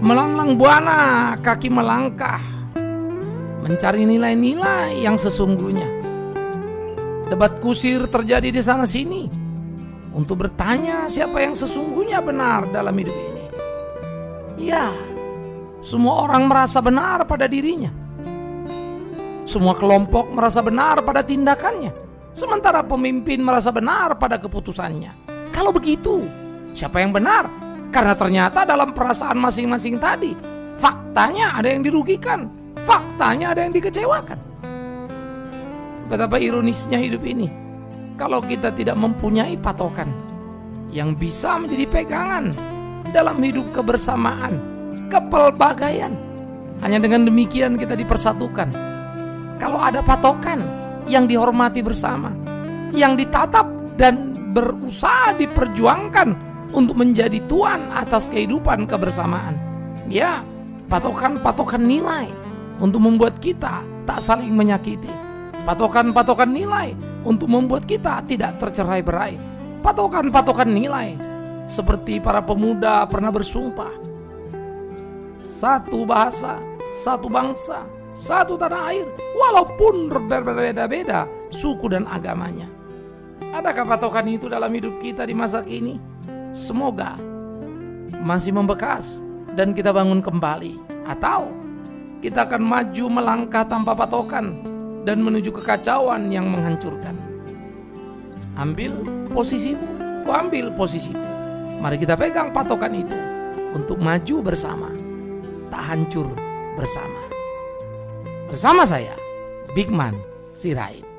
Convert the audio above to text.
Melanglang buana kaki melangkah, mencari nilai-nilai yang sesungguhnya. Debat kusir terjadi di sana sini untuk bertanya siapa yang sesungguhnya benar dalam hidup ini. Ya, semua orang merasa benar pada dirinya. Semua kelompok merasa benar pada tindakannya, sementara pemimpin merasa benar pada keputusannya. Kalau begitu, siapa yang benar? Karena ternyata dalam perasaan masing-masing tadi, faktanya ada yang dirugikan, faktanya ada yang dikecewakan. Betapa ironisnya hidup ini kalau kita tidak mempunyai patokan yang bisa menjadi pegangan dalam hidup kebersamaan, kepelbagaian. Hanya dengan demikian kita dipersatukan. Kalau ada patokan yang dihormati bersama, yang ditatap dan berusaha diperjuangkan untuk menjadi tuan atas kehidupan kebersamaan. Ya, patokan-patokan nilai untuk membuat kita tak saling menyakiti. Patokan-patokan nilai untuk membuat kita tidak tercerai-berai. Patokan-patokan nilai seperti para pemuda pernah bersumpah. Satu bahasa, satu bangsa, satu tanah air, walaupun berbeda-beda suku dan agamanya. Adakah patokan itu dalam hidup kita di masa kini? Semoga masih membekas dan kita bangun kembali, atau kita akan maju melangkah tanpa patokan dan menuju kekacauan yang menghancurkan. Ambil posisimu, ku ambil posisiku. Mari kita pegang patokan itu untuk maju bersama, tak hancur bersama. Bersama saya, Bigman Sirait.